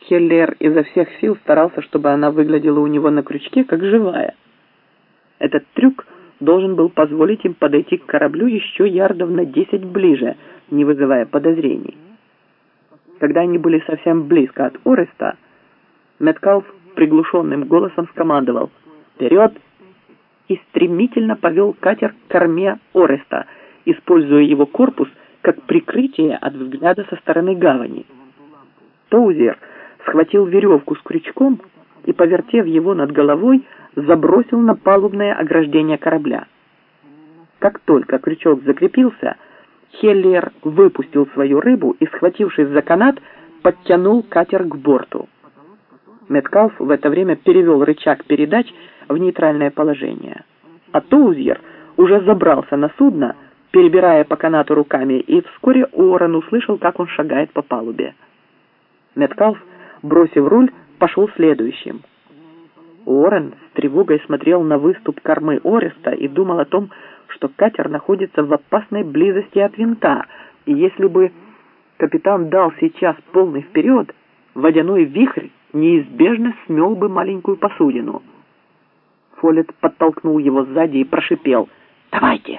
Хеллер изо всех сил старался, чтобы она выглядела у него на крючке, как живая. Этот трюк должен был позволить им подойти к кораблю еще ярдов на 10 ближе, не вызывая подозрений. Когда они были совсем близко от Ореста, Меткалф приглушенным голосом скомандовал «Вперед!» и стремительно повел катер к корме Ореста, используя его корпус как прикрытие от взгляда со стороны гавани. Тоузер схватил веревку с крючком и, повертев его над головой, забросил на палубное ограждение корабля. Как только крючок закрепился, Хеллер выпустил свою рыбу и, схватившись за канат, подтянул катер к борту. Меткалф в это время перевел рычаг передач в нейтральное положение, а Тоузер уже забрался на судно, перебирая по канату руками, и вскоре Уоррен услышал, как он шагает по палубе. Меткалф, бросив руль, пошел следующим. Уоррен с тревогой смотрел на выступ кормы Ореста и думал о том, что катер находится в опасной близости от винта, и если бы капитан дал сейчас полный вперед, водяной вихрь неизбежно смел бы маленькую посудину. Фоллетт подтолкнул его сзади и прошипел «Давайте!».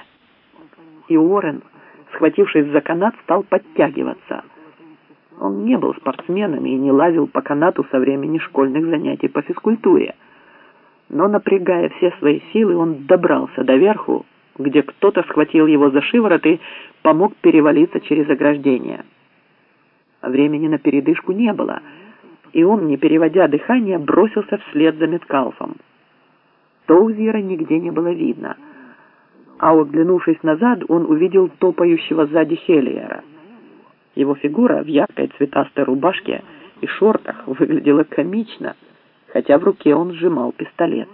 И Уоррен, схватившись за канат, стал подтягиваться. Он не был спортсменом и не лазил по канату со времени школьных занятий по физкультуре. Но, напрягая все свои силы, он добрался до верху, где кто-то схватил его за шиворот и помог перевалиться через ограждение. Времени на передышку не было, и он, не переводя дыхание, бросился вслед за Меткалфом. Тоузера нигде не было видно, а оглянувшись назад, он увидел топающего сзади Хеллера. Его фигура в яркой цветастой рубашке и шортах выглядела комично, хотя в руке он сжимал пистолет.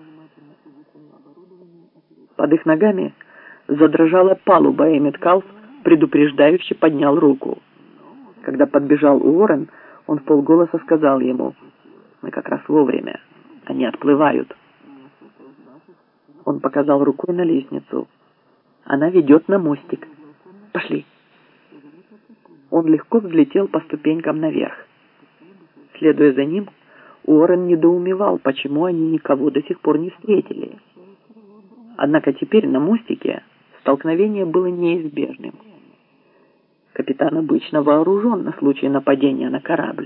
Под их ногами задрожала палуба, и Меткалф предупреждающе поднял руку. Когда подбежал Уоррен, он вполголоса сказал ему: «Мы как раз вовремя, они отплывают». Он показал рукой на лестницу. «Она ведет на мостик. Пошли». Он легко взлетел по ступенькам наверх. Следуя за ним, Уоррен недоумевал, почему они никого до сих пор не встретили. Однако теперь на мостике столкновение было неизбежным. Капитан обычно вооружен на случай нападения на корабль.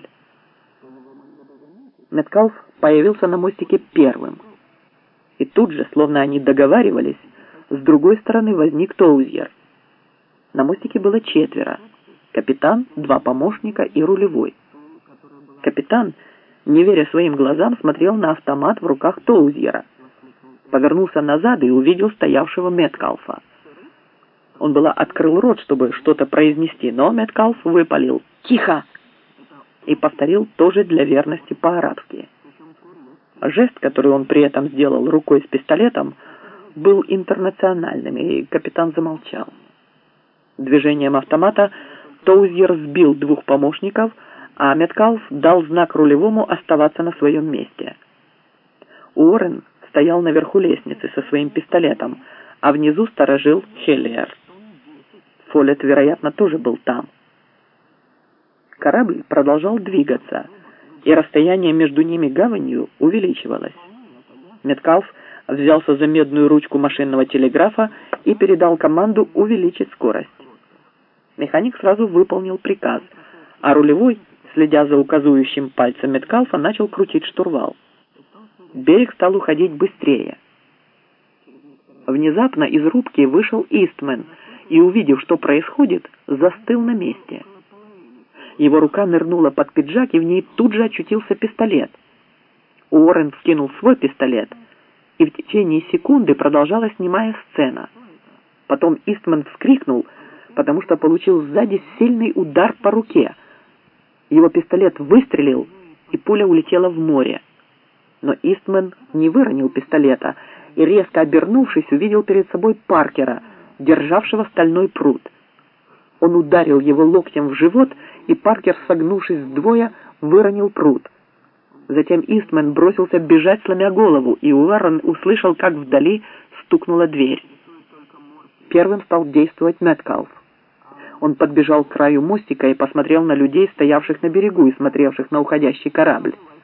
Меткалф появился на мостике первым. И тут же, словно они договаривались, с другой стороны возник Тоузер. На мостике было 4. Капитан, 2 помощника и рулевой. Капитан, не веря своим глазам, смотрел на автомат в руках Тоузера. Повернулся назад и увидел стоявшего Меткалфа. Он было открыл рот, чтобы что-то произнести, но Меткалф выпалил «Тихо!» и повторил тоже для верности по-арабски. Жест, который он при этом сделал рукой с пистолетом, был интернациональным, и капитан замолчал. Движением автомата Тоузер сбил 2 помощников, а Меткалф дал знак рулевому оставаться на своем месте. Уоррен стоял наверху лестницы со своим пистолетом, а внизу сторожил Хеллер. Фоллетт, вероятно, тоже был там. Корабль продолжал двигаться, и расстояние между ними гаванью увеличивалось. Меткалф взялся за медную ручку машинного телеграфа и передал команду увеличить скорость. Механик сразу выполнил приказ, а рулевой, следя за указующим пальцем Меткалфа, начал крутить штурвал. Берег стал уходить быстрее. Внезапно из рубки вышел Истмен и, увидев, что происходит, застыл на месте. Его рука нырнула под пиджак, и в ней тут же очутился пистолет. Уоррен вскинул свой пистолет, и в течение секунды продолжалась немая сцена. Потом Истмен вскрикнул, потому что получил сзади сильный удар по руке. Его пистолет выстрелил, и пуля улетела в море. Но Истмен не выронил пистолета и, резко обернувшись, увидел перед собой Паркера, державшего стальной прут. Он ударил его локтем в живот, и Паркер, согнувшись вдвое, выронил прут. Затем Истмен бросился бежать, сломя голову, и Уоррен услышал, как вдали стукнула дверь. Первым стал действовать Меткалф. Он подбежал к краю мостика и посмотрел на людей, стоявших на берегу и смотревших на уходящий корабль.